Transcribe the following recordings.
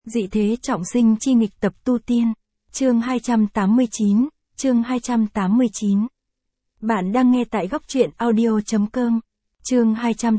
Dị thế trọng sinh chi nghịch tập tu tiên. Chương 289, chương 289. Bạn đang nghe tại góc truyện audio.com. Chương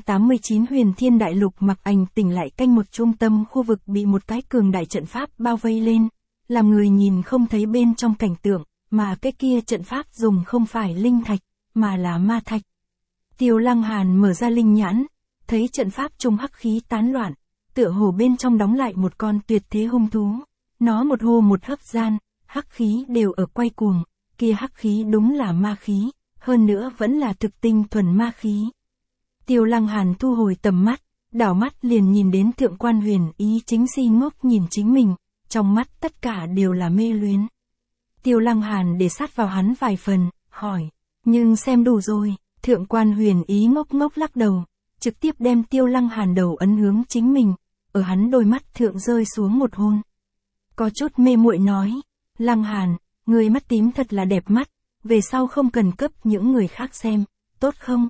289 Huyền Thiên Đại Lục Mặc Ảnh tỉnh lại canh một trung tâm khu vực bị một cái cường đại trận pháp bao vây lên, làm người nhìn không thấy bên trong cảnh tượng, mà cái kia trận pháp dùng không phải linh thạch, mà là ma thạch. Tiêu Lăng Hàn mở ra linh nhãn, thấy trận pháp trung hắc khí tán loạn, tựa hồ bên trong đóng lại một con tuyệt thế hung thú. Nó một hô một hấp gian, hắc khí đều ở quay cuồng, kia hắc khí đúng là ma khí, hơn nữa vẫn là thực tinh thuần ma khí. Tiêu Lăng Hàn thu hồi tầm mắt, đảo mắt liền nhìn đến Thượng Quan Huyền Ý chính si ngốc nhìn chính mình, trong mắt tất cả đều là mê luyến. Tiêu Lăng Hàn để sát vào hắn vài phần, hỏi, nhưng xem đủ rồi. Thượng Quan Huyền Ý ngốc ngốc lắc đầu, trực tiếp đem Tiêu Lăng Hàn đầu ấn hướng chính mình, ở hắn đôi mắt thượng rơi xuống một hôn. Có chút mê muội nói, Lăng Hàn, người mắt tím thật là đẹp mắt, về sau không cần cấp những người khác xem, tốt không?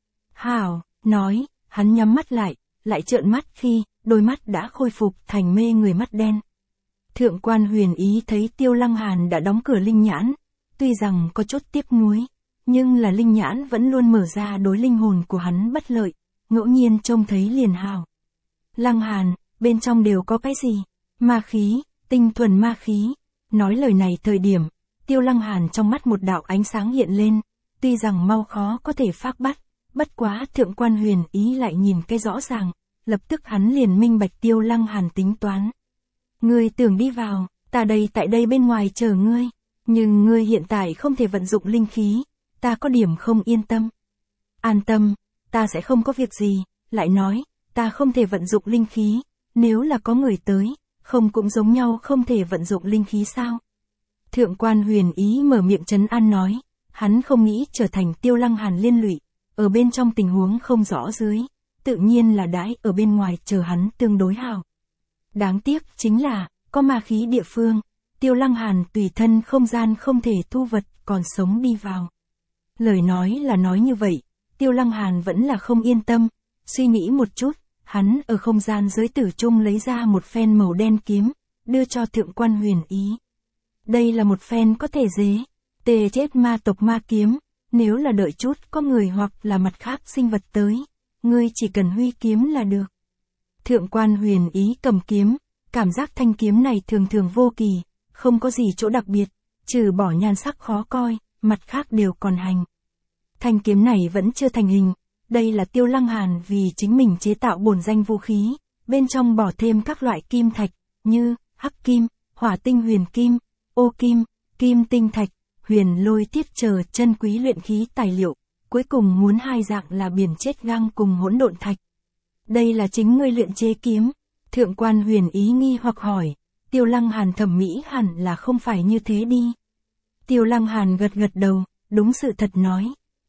Hảo, nói, hắn nhắm mắt lại trợn mắt khi, đôi mắt đã khôi phục thành mê người mắt đen. Thượng Quan Huyền Ý thấy Tiêu Lăng Hàn đã đóng cửa linh nhãn, tuy rằng có chút tiếc nuối, nhưng là linh nhãn vẫn luôn mở ra đối linh hồn của hắn bất lợi, ngẫu nhiên trông thấy liền hào. Lăng Hàn, bên trong đều có cái gì? Ma khí, tinh thuần ma khí. Nói lời này thời điểm, Tiêu Lăng Hàn trong mắt một đạo ánh sáng hiện lên, tuy rằng mau khó có thể phác bắt, bất quá Thượng Quan Huyền Ý lại nhìn cái rõ ràng, lập tức hắn liền minh bạch Tiêu Lăng Hàn tính toán. Ngươi tưởng đi vào, ta đây tại đây bên ngoài chờ ngươi, nhưng ngươi hiện tại không thể vận dụng linh khí, ta có điểm không yên tâm. An tâm, ta sẽ không có việc gì, lại nói, ta không thể vận dụng linh khí, nếu là có người tới, không cũng giống nhau không thể vận dụng linh khí sao? Thượng Quan Huyền Ý mở miệng trấn an nói, hắn không nghĩ trở thành Tiêu Lăng Hàn liên lụy, ở bên trong tình huống không rõ dưới, tự nhiên là đãi ở bên ngoài chờ hắn tương đối hảo. Đáng tiếc chính là, có ma khí địa phương, Tiêu Lăng Hàn tùy thân không gian không thể thu vật còn sống đi vào. Lời nói là nói như vậy, Tiêu Lăng Hàn vẫn là không yên tâm, suy nghĩ một chút, hắn ở không gian giới tử trung lấy ra một phen màu đen kiếm, đưa cho Thượng Quan Huyền Ý. Đây là một phen có thể tê chết ma tộc ma kiếm, nếu là đợi chút có người hoặc là mặt khác sinh vật tới, ngươi chỉ cần huy kiếm là được. Thượng Quan Huyền Ý cầm kiếm, cảm giác thanh kiếm này thường thường vô kỳ, không có gì chỗ đặc biệt, trừ bỏ nhan sắc khó coi, mặt khác đều còn hành. Thanh kiếm này vẫn chưa thành hình, đây là Tiêu Lăng Hàn vì chính mình chế tạo bổn danh vũ khí, bên trong bỏ thêm các loại kim thạch, như, hắc kim, hỏa tinh huyền kim, ô kim, kim tinh thạch, huyền lôi tiết chờ chân quý luyện khí tài liệu, cuối cùng muốn hai dạng là biển chết găng cùng hỗn độn thạch. Đây là chính ngươi luyện chế kiếm. Thượng Quan Huyền Ý nghi hoặc hỏi, Tiêu Lăng Hàn thẩm mỹ hẳn là không phải như thế đi. Tiêu Lăng Hàn gật gật đầu, đúng sự thật nói,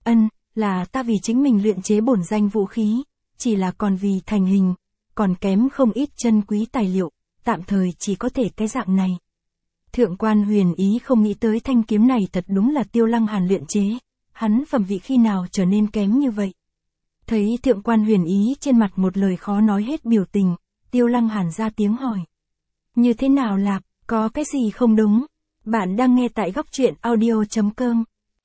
là ta vì chính mình luyện chế bổn danh vũ khí, chỉ là còn vì thành hình, còn kém không ít chân quý tài liệu, tạm thời chỉ có thể cái dạng này. Thượng Quan Huyền Ý không nghĩ tới thanh kiếm này thật đúng là Tiêu Lăng Hàn luyện chế, hắn phẩm vị khi nào trở nên kém như vậy. Thấy Thượng Quan Huyền Ý trên mặt một lời khó nói hết biểu tình, Tiêu Lăng Hàn ra tiếng hỏi. Như thế nào Lạp, có cái gì không đúng? Bạn đang nghe tại góc truyện audio.com.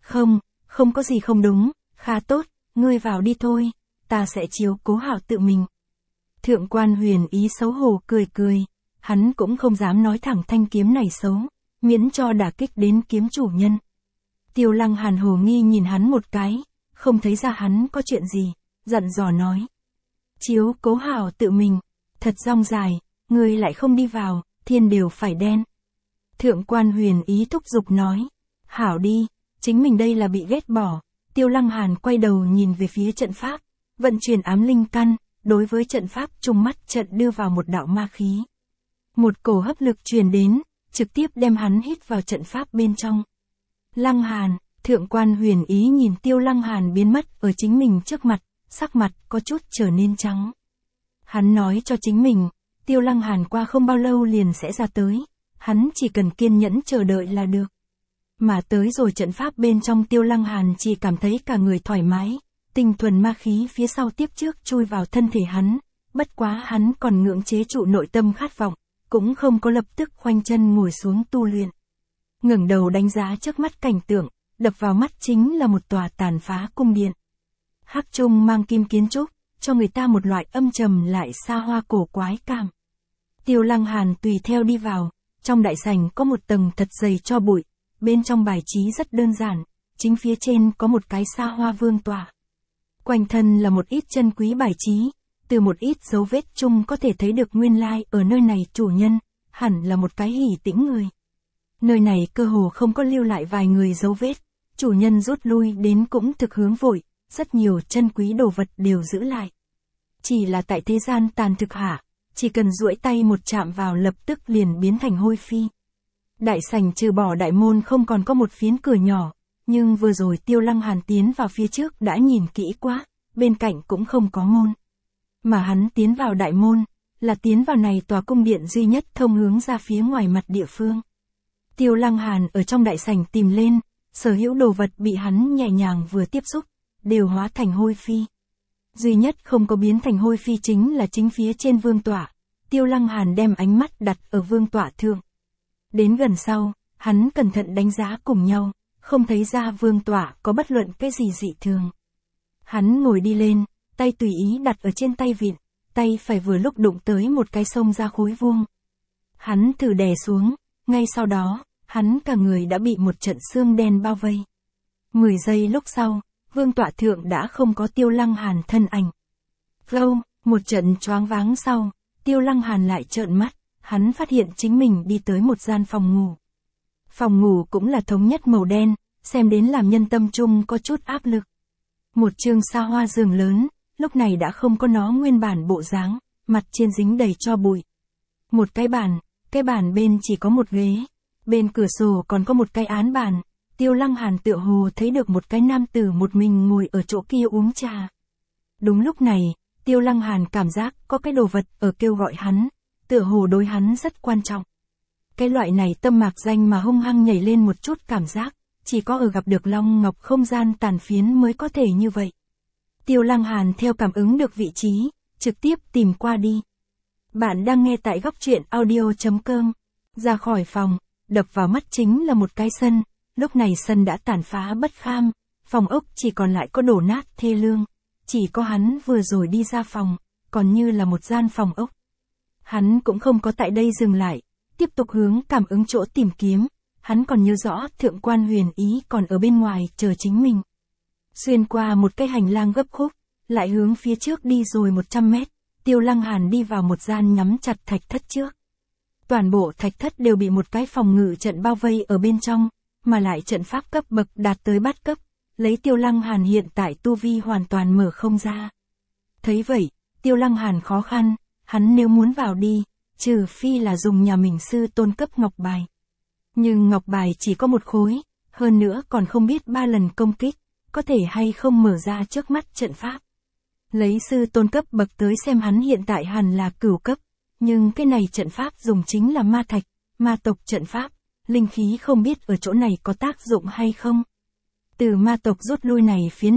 Không có gì không đúng, khá tốt, ngươi vào đi thôi, ta sẽ chiếu cố hảo tự mình. Thượng Quan Huyền Ý xấu hổ cười, hắn cũng không dám nói thẳng thanh kiếm này xấu, miễn cho đả kích đến kiếm chủ nhân. Tiêu Lăng Hàn hồ nghi nhìn hắn một cái, không thấy ra hắn có chuyện gì, dặn dò nói. Chiếu cố hảo tự mình, thật rong dài, ngươi lại không đi vào, thiên đều phải đen. Thượng Quan Huyền Ý thúc giục nói, hảo đi, chính mình đây là bị ghét bỏ. Tiêu Lăng Hàn quay đầu nhìn về phía trận pháp, vận chuyển ám linh căn, đối với trận pháp trung mắt trận đưa vào một đạo ma khí. Một cổ hấp lực truyền đến, trực tiếp đem hắn hít vào trận pháp bên trong. Lăng Hàn, Thượng Quan Huyền Ý nhìn Tiêu Lăng Hàn biến mất ở chính mình trước mặt, sắc mặt có chút trở nên trắng. Hắn nói cho chính mình, Tiêu Lăng Hàn qua không bao lâu liền sẽ ra tới, hắn chỉ cần kiên nhẫn chờ đợi là được. Mà tới rồi trận pháp bên trong Tiêu Lăng Hàn chỉ cảm thấy cả người thoải mái, tinh thuần ma khí phía sau tiếp trước chui vào thân thể hắn, bất quá hắn còn ngưỡng chế trụ nội tâm khát vọng, cũng không có lập tức khoanh chân ngồi xuống tu luyện. Ngẩng đầu đánh giá trước mắt cảnh tượng, đập vào mắt chính là một tòa tàn phá cung điện. Hắc trung mang kim kiến trúc, cho người ta một loại âm trầm lại xa hoa cổ quái cảm. Tiêu Lăng Hàn tùy theo đi vào, trong đại sảnh có một tầng thật dày tro bụi, bên trong bài trí rất đơn giản, chính phía trên có một cái xa hoa vương tọa. Quanh thân là một ít chân quý bài trí, từ một ít dấu vết chung có thể thấy được nguyên lai ở nơi này chủ nhân, hẳn là một cái hỉ tĩnh người. Nơi này cơ hồ không có lưu lại vài người dấu vết, chủ nhân rút lui đến cũng thực hướng vội, rất nhiều chân quý đồ vật đều giữ lại. Chỉ là tại thế gian tàn thực hạ, chỉ cần duỗi tay một chạm vào lập tức liền biến thành hôi phi. Đại sảnh trừ bỏ đại môn không còn có một phiến cửa nhỏ, nhưng vừa rồi Tiêu Lăng Hàn tiến vào phía trước đã nhìn kỹ quá, bên cạnh cũng không có môn. Mà hắn tiến vào đại môn, là tiến vào này tòa cung điện duy nhất thông hướng ra phía ngoài mặt địa phương. Tiêu Lăng Hàn ở trong đại sảnh tìm lên, sở hữu đồ vật bị hắn nhẹ nhàng vừa tiếp xúc, đều hóa thành hôi phi. Duy nhất không có biến thành hôi phi chính là chính phía trên vương tọa. Tiêu Lăng Hàn đem ánh mắt đặt ở vương tọa thượng. Đến gần sau, hắn cẩn thận đánh giá cùng nhau, không thấy ra vương tọa có bất luận cái gì dị thường. Hắn ngồi đi lên, tay tùy ý đặt ở trên tay vịn, tay phải vừa lúc đụng tới một cái xông ra khối vuông. Hắn thử đè xuống, ngay sau đó, hắn cả người đã bị một trận xương đen bao vây. 10 giây lúc sau, vương tọa thượng đã không có Tiêu Lăng Hàn thân ảnh. Lâu, một trận choáng váng sau, Tiêu Lăng Hàn lại trợn mắt, hắn phát hiện chính mình đi tới một gian phòng ngủ. Phòng ngủ cũng là thống nhất màu đen, xem đến làm nhân tâm trung có chút áp lực. Một chương xa hoa giường lớn, lúc này đã không có nó nguyên bản bộ dáng, mặt trên dính đầy tro bụi. Một cái bàn bên chỉ có một ghế, bên cửa sổ còn có một cái án bàn. Tiêu Lăng Hàn tựa hồ thấy được một cái nam tử một mình ngồi ở chỗ kia uống trà. Đúng lúc này, Tiêu Lăng Hàn cảm giác có cái đồ vật ở kêu gọi hắn, tựa hồ đối hắn rất quan trọng. Cái loại này tâm mạc danh mà hung hăng nhảy lên một chút cảm giác, chỉ có ở gặp được Long Ngọc không gian tàn phiến mới có thể như vậy. Tiêu Lăng Hàn theo cảm ứng được vị trí, trực tiếp tìm qua đi. Bạn đang nghe tại góc truyện audio.com. Ra khỏi phòng, đập vào mắt chính là một cái sân. Lúc này sân đã tàn phá bất kham, phòng ốc chỉ còn lại có đổ nát thê lương. Chỉ có hắn vừa rồi đi ra phòng, còn như là một gian phòng ốc. Hắn cũng không có tại đây dừng lại, tiếp tục hướng cảm ứng chỗ tìm kiếm. Hắn còn nhớ rõ Thượng Quan Huyền Ý còn ở bên ngoài chờ chính mình. Xuyên qua một cái hành lang gấp khúc, lại hướng phía trước đi rồi 100 mét, Tiêu Lăng Hàn đi vào một gian nhắm chặt thạch thất trước. Toàn bộ thạch thất đều bị một cái phòng ngự trận bao vây ở bên trong, mà lại trận pháp cấp bậc đạt tới bát cấp, lấy Tiêu Lăng Hàn hiện tại tu vi hoàn toàn mở không ra. Thấy vậy, Tiêu Lăng Hàn khó khăn, hắn nếu muốn vào đi, trừ phi là dùng nhà mình sư tôn cấp ngọc bài. Nhưng ngọc bài chỉ có một khối, hơn nữa còn không biết 3 lần công kích, có thể hay không mở ra trước mắt trận pháp. Lấy sư tôn cấp bậc tới xem hắn hiện tại hẳn là cửu cấp, nhưng cái này trận pháp dùng chính là ma thạch, ma tộc trận pháp, linh khí không biết ở chỗ này có tác dụng hay không. Từ ma tộc rút lui này phiến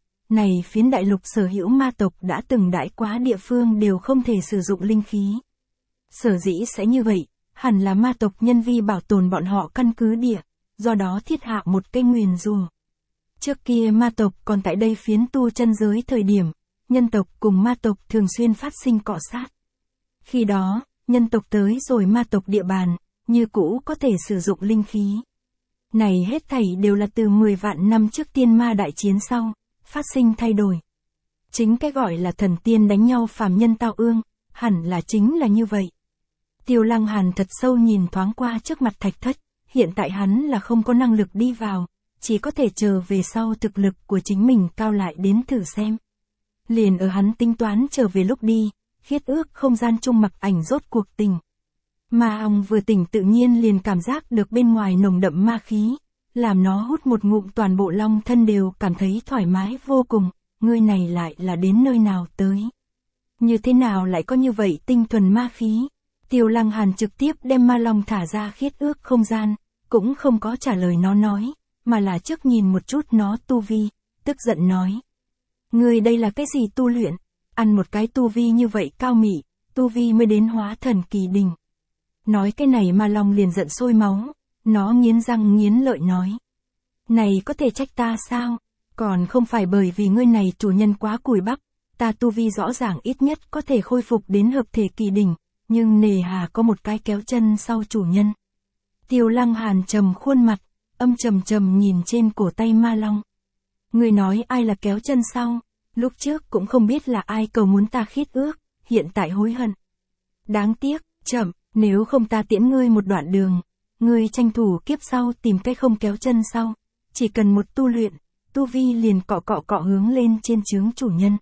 đại lục sở hữu ma tộc đã từng đãi quá địa phương đều không thể sử dụng linh khí. Sở dĩ sẽ như vậy, hẳn là ma tộc nhân vi bảo tồn bọn họ căn cứ địa, do đó thiết hạ một cái nguyền rủa. Trước kia ma tộc còn tại đây phiến tu chân giới thời điểm, nhân tộc cùng ma tộc thường xuyên phát sinh cọ sát. Khi đó, nhân tộc tới rồi ma tộc địa bàn, như cũ có thể sử dụng linh khí. Này hết thảy đều là từ 10 vạn năm trước tiên ma đại chiến sau, phát sinh thay đổi. Chính cái gọi là thần tiên đánh nhau phàm nhân tao ương, hẳn là chính là như vậy. Tiêu Lăng Hàn thật sâu nhìn thoáng qua trước mặt thạch thất, hiện tại hắn là không có năng lực đi vào, chỉ có thể chờ về sau thực lực của chính mình cao lại đến thử xem. Liền ở hắn tính toán trở về lúc đi, khiết ước không gian chung mặc ảnh rốt cuộc tỉnh. Ma ong vừa tỉnh tự nhiên liền cảm giác được bên ngoài nồng đậm ma khí, làm nó hút một ngụm toàn bộ long thân đều cảm thấy thoải mái vô cùng, ngươi này lại là đến nơi nào tới. Như thế nào lại có như vậy tinh thuần ma khí? Tiêu Lăng Hàn trực tiếp đem ma long thả ra khiết ước không gian, cũng không có trả lời nó nói, mà là trước nhìn một chút nó tu vi, tức giận nói. Ngươi đây là cái gì tu luyện? Ăn một cái tu vi như vậy cao mị, tu vi mới đến hóa thần kỳ đỉnh. Nói cái này Ma Long liền giận sôi máu, nó nghiến răng nghiến lợi nói. Này có thể trách ta sao? Còn không phải bởi vì ngươi này chủ nhân quá cùi bắp, ta tu vi rõ ràng ít nhất có thể khôi phục đến hợp thể kỳ đỉnh, nhưng nề hà có một cái kéo chân sau chủ nhân. Tiêu Lăng Hàn trầm khuôn mặt, âm trầm trầm nhìn trên cổ tay Ma Long. Ngươi nói ai là kéo chân sau? Lúc trước cũng không biết là ai cầu muốn ta khiết ước, hiện tại hối hận. Đáng tiếc, chậm, nếu không ta tiễn ngươi một đoạn đường, ngươi tranh thủ kiếp sau tìm cách không kéo chân sau, chỉ cần một tu luyện, tu vi liền cọ cọ hướng lên trên chướng chủ nhân.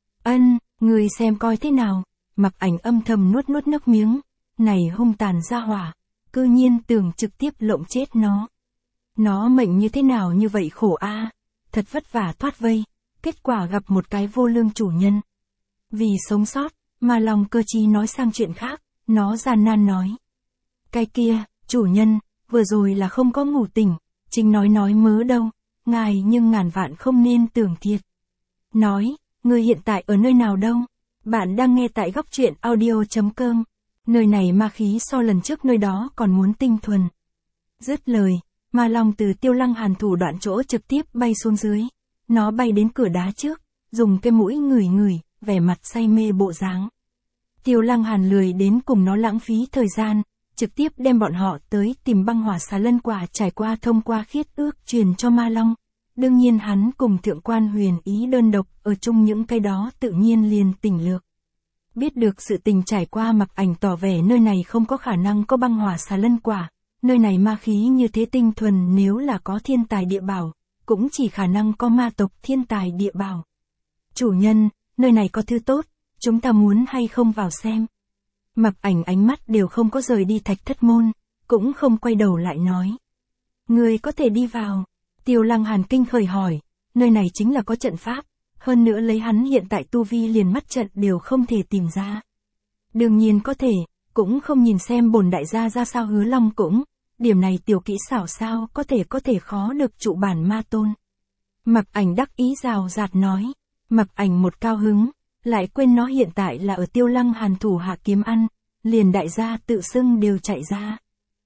Ngươi xem coi thế nào, Mặc Ảnh âm thầm nuốt nước miếng, này hung tàn ra hỏa, cư nhiên tưởng trực tiếp lộng chết nó. Nó mệnh như thế nào như vậy khổ a, thật vất vả thoát vây, kết quả gặp một cái vô lương chủ nhân. Vì sống sót, Ma Long cơ trí nói sang chuyện khác, nó gian nan nói. Cái kia, chủ nhân, vừa rồi là không có ngủ tỉnh, chính nói mớ đâu, ngài nhưng ngàn vạn không nên tưởng thiệt. Nói, ngươi hiện tại ở nơi nào đâu? Bạn đang nghe tại Góc Truyện Audio.com, nơi này ma khí so lần trước nơi đó còn muốn tinh thuần. Dứt lời, Ma Long từ Tiêu Lăng Hàn thủ đoạn chỗ trực tiếp bay xuống dưới. Nó bay đến cửa đá trước, dùng cái mũi ngửi, vẻ mặt say mê bộ dáng. Tiêu Lăng Hàn lười đến cùng nó lãng phí thời gian, trực tiếp đem bọn họ tới tìm băng hỏa xà lân quả trải qua thông qua khiết ước truyền cho Ma Long. Đương nhiên hắn cùng Thượng Quan Huyền Ý đơn độc ở chung những cái đó tự nhiên liền tỉnh lược. Biết được sự tình trải qua Mặc Ảnh tỏ vẻ nơi này không có khả năng có băng hỏa xà lân quả, nơi này ma khí như thế tinh thuần nếu là có thiên tài địa bảo, cũng chỉ khả năng có ma tộc thiên tài địa bảo. Chủ nhân, nơi này có thứ tốt, chúng ta muốn hay không vào xem. Mặc Ảnh ánh mắt đều không có rời đi Thạch Thất Môn, cũng không quay đầu lại nói. Người có thể đi vào. Tiêu Lăng Hàn kinh khởi hỏi, nơi này chính là có trận pháp, hơn nữa lấy hắn hiện tại tu vi liền mắt trận đều không thể tìm ra. Đương nhiên có thể, cũng không nhìn xem bổn đại gia ra sao. Hứa Long cũng, điểm này tiểu kỹ xảo sao có thể khó được trụ bản ma tôn. Mặc Ảnh đắc ý rào rạt nói, Mặc Ảnh một cao hứng, lại quên nó hiện tại là ở Tiêu Lăng Hàn thủ hạ kiếm ăn, liền đại gia tự xưng đều chạy ra.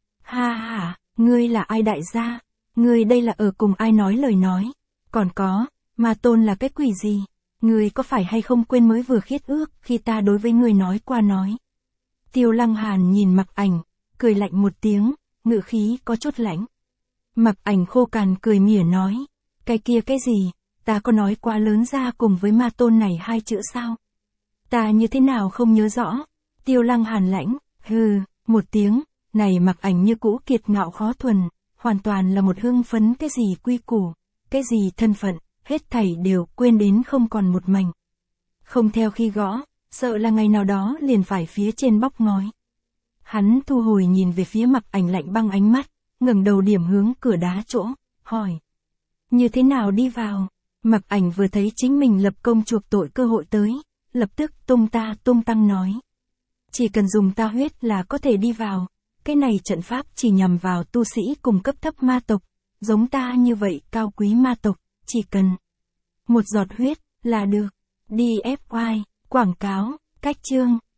Ha, ngươi là ai đại gia? Ngươi đây là ở cùng ai nói lời nói? Còn có, ma tôn là cái quỷ gì? Ngươi có phải hay không quên mới vừa khiết ước khi ta đối với ngươi nói qua nói? Tiêu Lăng Hàn nhìn Mặc Ảnh, cười lạnh một tiếng, ngữ khí có chút lãnh. Mặc Ảnh khô cằn cười mỉa nói, cái kia cái gì, ta có nói quá lớn ra cùng với ma tôn này hai chữ sao? Ta như thế nào không nhớ rõ? Tiêu Lăng Hàn lãnh, hừ, một tiếng, này Mặc Ảnh như cũ kiệt ngạo khó thuần, hoàn toàn là một hưng phấn cái gì quy củ, cái gì thân phận, hết thảy đều quên đến không còn một mảnh. Không theo khi gõ, sợ là ngày nào đó liền phải phía trên bóc ngói. Hắn thu hồi nhìn về phía Mặc Ảnh lạnh băng ánh mắt, ngẩng đầu điểm hướng cửa đá chỗ, hỏi. Như thế nào đi vào? Mặc Ảnh vừa thấy chính mình lập công chuộc tội cơ hội tới, lập tức tung tăng nói. Chỉ cần dùng ta huyết là có thể đi vào, cái này trận pháp chỉ nhằm vào tu sĩ cùng cấp thấp ma tộc, giống ta như vậy cao quý ma tộc, chỉ cần một giọt huyết là được. DFY, quảng cáo, cách chương.